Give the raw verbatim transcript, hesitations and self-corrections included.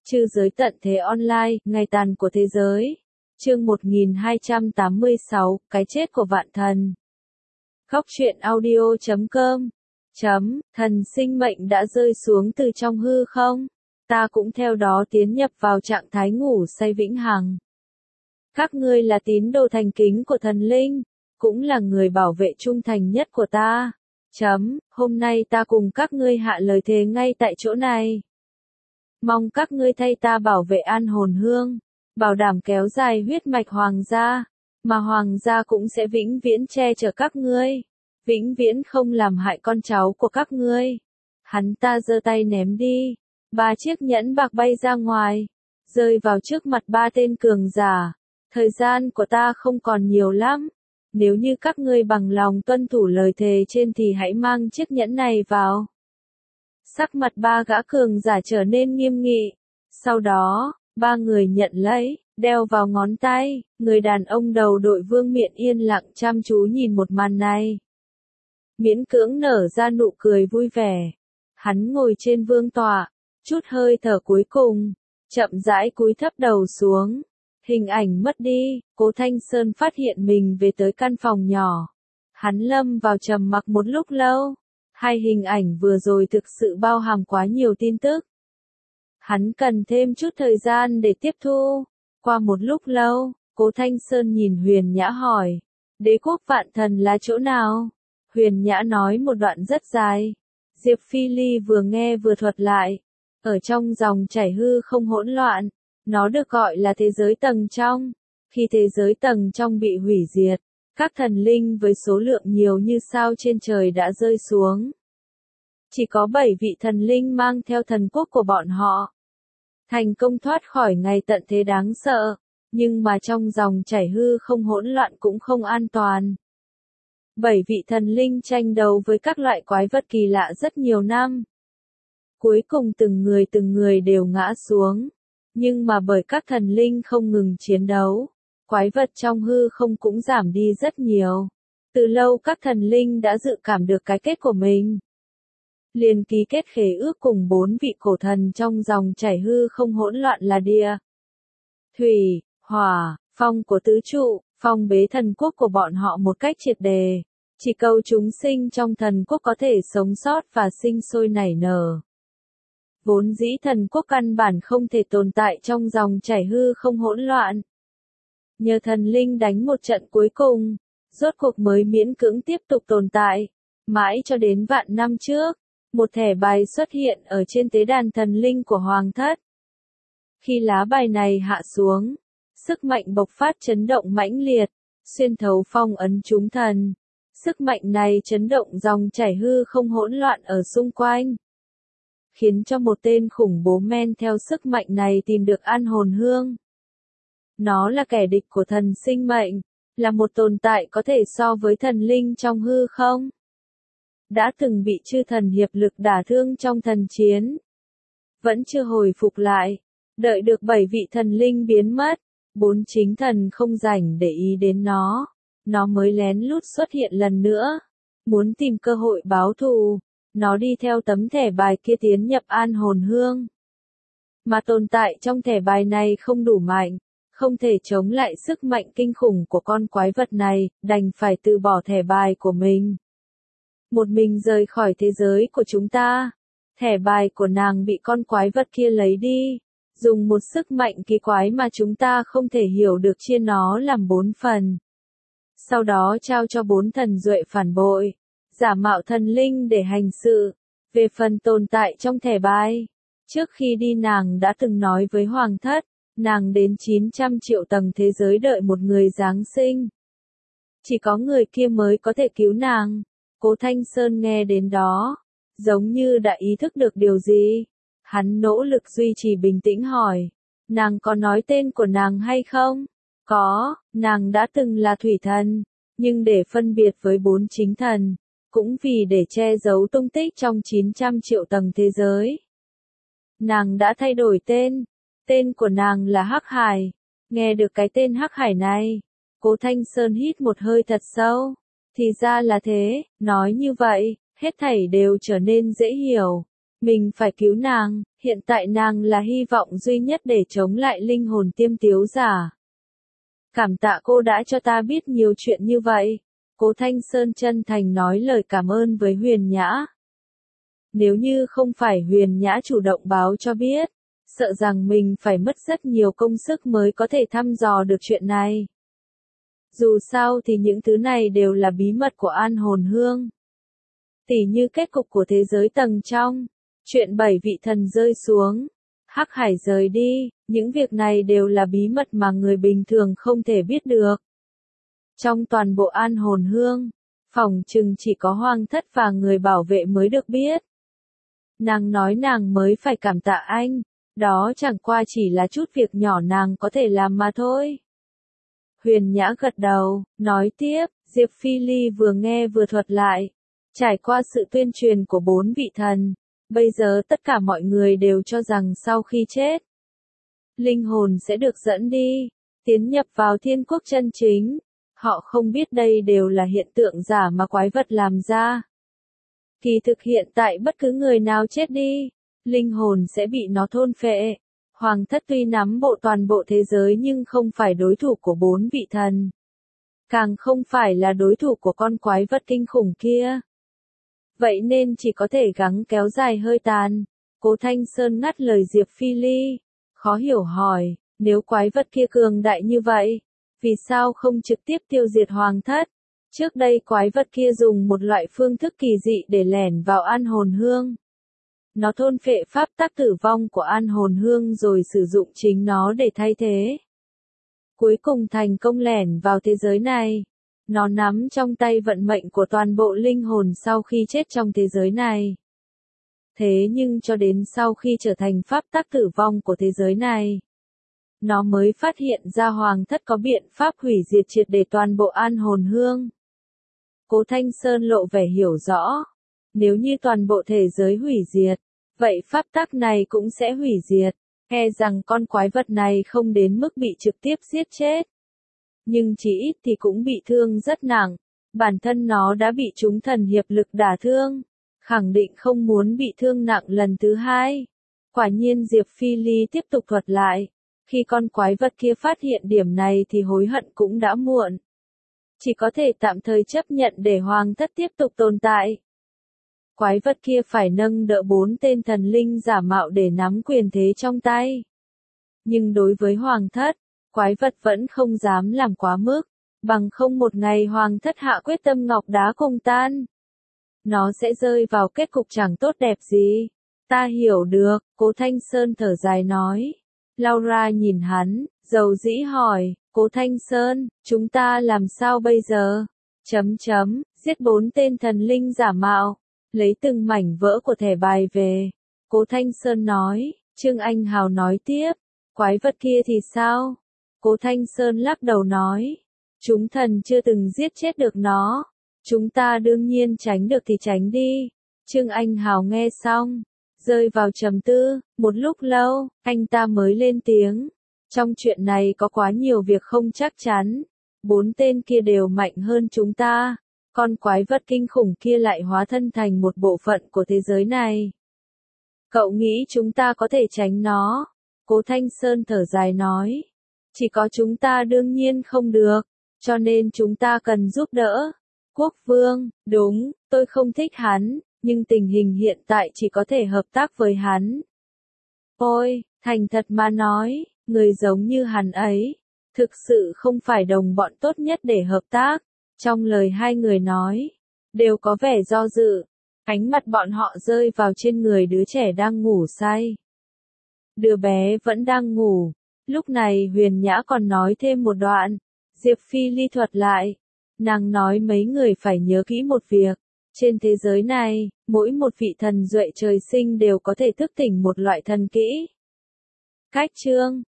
Trư giới tận thế online, ngày tàn của thế giới. Chương một nghìn hai trăm tám mươi sáu, cái chết của vạn thần. Khóc chuyện audio chấm com. Chấm, thần sinh mệnh đã rơi xuống từ trong hư không. Ta cũng theo đó tiến nhập vào trạng thái ngủ say vĩnh hằng. Các ngươi là tín đồ thành kính của thần linh, cũng là người bảo vệ trung thành nhất của ta. Chấm, hôm nay ta cùng các ngươi hạ lời thề ngay tại chỗ này. Mong các ngươi thay ta bảo vệ an hồn hương, bảo đảm kéo dài huyết mạch hoàng gia, mà hoàng gia cũng sẽ vĩnh viễn che chở các ngươi, vĩnh viễn không làm hại con cháu của các ngươi. Hắn ta giơ tay ném đi, ba chiếc nhẫn bạc bay ra ngoài, rơi vào trước mặt ba tên cường giả. Thời gian của ta không còn nhiều lắm, nếu như các ngươi bằng lòng tuân thủ lời thề trên thì hãy mang chiếc nhẫn này vào. Sắc mặt ba gã cường giả trở nên nghiêm nghị. Sau đó, ba người nhận lấy, đeo vào ngón tay. Người đàn ông đầu đội vương miện yên lặng chăm chú nhìn một màn này. Miễn cưỡng nở ra nụ cười vui vẻ. Hắn ngồi trên vương tọa, chút hơi thở cuối cùng, chậm rãi cúi thấp đầu xuống. Hình ảnh mất đi, Cố Thanh Sơn phát hiện mình về tới căn phòng nhỏ. Hắn lâm vào trầm mặc một lúc lâu. Hai hình ảnh vừa rồi thực sự bao hàm quá nhiều tin tức. Hắn cần thêm chút thời gian để tiếp thu. Qua một lúc lâu, Cố Thanh Sơn nhìn Huyền Nhã hỏi. Đế quốc vạn thần là chỗ nào? Huyền Nhã nói một đoạn rất dài. Diệp Phi Ly vừa nghe vừa thuật lại. Ở trong dòng chảy hư không hỗn loạn, nó được gọi là thế giới tầng trong. Khi thế giới tầng trong bị hủy diệt, các thần linh với số lượng nhiều như sao trên trời đã rơi xuống. Chỉ có bảy vị thần linh mang theo thần quốc của bọn họ. Thành công thoát khỏi ngày tận thế đáng sợ, nhưng mà trong dòng chảy hư không hỗn loạn cũng không an toàn. Bảy vị thần linh tranh đấu với các loại quái vật kỳ lạ rất nhiều năm. Cuối cùng từng người từng người đều ngã xuống. Nhưng mà bởi các thần linh không ngừng chiến đấu, quái vật trong hư không cũng giảm đi rất nhiều. Từ lâu các thần linh đã dự cảm được cái kết của mình. Liền ký kết khế ước cùng bốn vị cổ thần trong dòng chảy hư không hỗn loạn là địa, thủy, hỏa, phong của tứ trụ, phong bế thần quốc của bọn họ một cách triệt đề. Chỉ cầu chúng sinh trong thần quốc có thể sống sót và sinh sôi nảy nở. Vốn dĩ thần quốc căn bản không thể tồn tại trong dòng chảy hư không hỗn loạn. Nhờ thần linh đánh một trận cuối cùng, rốt cuộc mới miễn cưỡng tiếp tục tồn tại. Mãi cho đến vạn năm trước, một thẻ bài xuất hiện ở trên tế đàn thần linh của Hoàng thất. Khi lá bài này hạ xuống, sức mạnh bộc phát chấn động mãnh liệt, xuyên thấu phong ấn chúng thần. Sức mạnh này chấn động dòng chảy hư không hỗn loạn ở xung quanh, khiến cho một tên khủng bố men theo sức mạnh này tìm được an hồn hương. Nó là kẻ địch của thần sinh mệnh, là một tồn tại có thể so với thần linh trong hư không. Đã từng bị chư thần hiệp lực đả thương trong thần chiến. Vẫn chưa hồi phục lại, đợi được bảy vị thần linh biến mất, bốn chính thần không rảnh để ý đến nó. Nó mới lén lút xuất hiện lần nữa, muốn tìm cơ hội báo thù. Nó đi theo tấm thẻ bài kia tiến nhập an hồn hương. Mà tồn tại trong thẻ bài này không đủ mạnh, không thể chống lại sức mạnh kinh khủng của con quái vật này, đành phải từ bỏ thẻ bài của mình. Một mình rời khỏi thế giới của chúng ta. Thẻ bài của nàng bị con quái vật kia lấy đi, dùng một sức mạnh kỳ quái mà chúng ta không thể hiểu được chia nó làm bốn phần. Sau đó trao cho bốn thần duệ phản bội, giả mạo thần linh để hành sự. Về phần tồn tại trong thẻ bài, trước khi đi nàng đã từng nói với Hoàng thất, nàng đến chín trăm triệu tầng thế giới đợi một người giáng sinh. Chỉ có người kia mới có thể cứu nàng. Cố Thanh Sơn nghe đến đó, giống như đã ý thức được điều gì. Hắn nỗ lực duy trì bình tĩnh hỏi, nàng có nói tên của nàng hay không? Có, nàng đã từng là thủy thần, nhưng để phân biệt với bốn chính thần, cũng vì để che giấu tung tích trong chín trăm triệu tầng thế giới. Nàng đã thay đổi tên, tên của nàng là Hắc Hải. Nghe được cái tên Hắc Hải này, Cố Thanh Sơn hít một hơi thật sâu. Thì ra là thế, nói như vậy, hết thảy đều trở nên dễ hiểu. Mình phải cứu nàng, hiện tại nàng là hy vọng duy nhất để chống lại linh hồn tiêm tiếu giả. Cảm tạ cô đã cho ta biết nhiều chuyện như vậy. Cố Thanh Sơn chân thành nói lời cảm ơn với Huyền Nhã. Nếu như không phải Huyền Nhã chủ động báo cho biết, sợ rằng mình phải mất rất nhiều công sức mới có thể thăm dò được chuyện này. Dù sao thì những thứ này đều là bí mật của An Hồn Hương. Tỉ như kết cục của thế giới tầng trong, chuyện bảy vị thần rơi xuống, Hắc Hải rời đi, những việc này đều là bí mật mà người bình thường không thể biết được. Trong toàn bộ An Hồn Hương, phỏng chừng chỉ có Hoàng Thất và người bảo vệ mới được biết. Nàng nói nàng mới phải cảm tạ anh, đó chẳng qua chỉ là chút việc nhỏ nàng có thể làm mà thôi. Huyền Nhã gật đầu, nói tiếp, Diệp Phi Ly vừa nghe vừa thuật lại. Trải qua sự tuyên truyền của bốn vị thần, bây giờ tất cả mọi người đều cho rằng sau khi chết, linh hồn sẽ được dẫn đi, tiến nhập vào thiên quốc chân chính. Họ không biết đây đều là hiện tượng giả mà quái vật làm ra. Kỳ thực hiện tại bất cứ người nào chết đi, linh hồn sẽ bị nó thôn phệ. Hoàng Thất tuy nắm bộ toàn bộ thế giới nhưng không phải đối thủ của bốn vị thần. Càng không phải là đối thủ của con quái vật kinh khủng kia. Vậy nên chỉ có thể gắng kéo dài hơi tàn. Cố Thanh Sơn ngắt lời Diệp Phi Ly. Khó hiểu hỏi, nếu quái vật kia cường đại như vậy, vì sao không trực tiếp tiêu diệt Hoàng Thất? Trước đây quái vật kia dùng một loại phương thức kỳ dị để lẻn vào An Hồn Hương. Nó thôn phệ pháp tắc tử vong của An Hồn Hương rồi sử dụng chính nó để thay thế. Cuối cùng thành công lẻn vào thế giới này. Nó nắm trong tay vận mệnh của toàn bộ linh hồn sau khi chết trong thế giới này. Thế nhưng cho đến sau khi trở thành pháp tắc tử vong của thế giới này, nó mới phát hiện ra Hoàng Thất có biện pháp hủy diệt triệt để toàn bộ An Hồn Hương. Cố Thanh Sơn lộ vẻ hiểu rõ. Nếu như toàn bộ thế giới hủy diệt, vậy pháp tắc này cũng sẽ hủy diệt. E rằng con quái vật này không đến mức bị trực tiếp giết chết. Nhưng chỉ ít thì cũng bị thương rất nặng. Bản thân nó đã bị chúng thần hiệp lực đả thương. Khẳng định không muốn bị thương nặng lần thứ hai. Quả nhiên Diệp Phi Ly tiếp tục thuật lại. Khi con quái vật kia phát hiện điểm này thì hối hận cũng đã muộn. Chỉ có thể tạm thời chấp nhận để Hoàng Thất tiếp tục tồn tại. Quái vật kia phải nâng đỡ bốn tên thần linh giả mạo để nắm quyền thế trong tay. Nhưng đối với Hoàng Thất, quái vật vẫn không dám làm quá mức, bằng không một ngày Hoàng Thất hạ quyết tâm ngọc đá cùng tan. Nó sẽ rơi vào kết cục chẳng tốt đẹp gì. Ta hiểu được, Cố Thanh Sơn thở dài nói. Laura nhìn hắn, dầu dĩ hỏi, Cố Thanh Sơn, chúng ta làm sao bây giờ? Chấm chấm, giết bốn tên thần linh giả mạo, lấy từng mảnh vỡ của thẻ bài về. Cố Thanh Sơn nói, Trương Anh Hào nói tiếp, quái vật kia thì sao? Cố Thanh Sơn lắc đầu nói, chúng thần chưa từng giết chết được nó. Chúng ta đương nhiên tránh được thì tránh đi. Trương Anh Hào nghe xong, rơi vào trầm tư, một lúc lâu, anh ta mới lên tiếng. Trong chuyện này có quá nhiều việc không chắc chắn. Bốn tên kia đều mạnh hơn chúng ta. Con quái vật kinh khủng kia lại hóa thân thành một bộ phận của thế giới này. Cậu nghĩ chúng ta có thể tránh nó? Cố Thanh Sơn thở dài nói. Chỉ có chúng ta đương nhiên không được. Cho nên chúng ta cần giúp đỡ. Quốc vương, đúng, tôi không thích hắn, nhưng tình hình hiện tại chỉ có thể hợp tác với hắn. Ôi, thành thật mà nói, người giống như hắn ấy, thực sự không phải đồng bọn tốt nhất để hợp tác. Trong lời hai người nói, đều có vẻ do dự, ánh mắt bọn họ rơi vào trên người đứa trẻ đang ngủ say. Đứa bé vẫn đang ngủ, lúc này Huyền Nhã còn nói thêm một đoạn, Diệp Phi Ly thuật lại. Nàng nói mấy người phải nhớ kỹ một việc, trên thế giới này, mỗi một vị thần duệ trời sinh đều có thể thức tỉnh một loại thần kỹ. Cách chương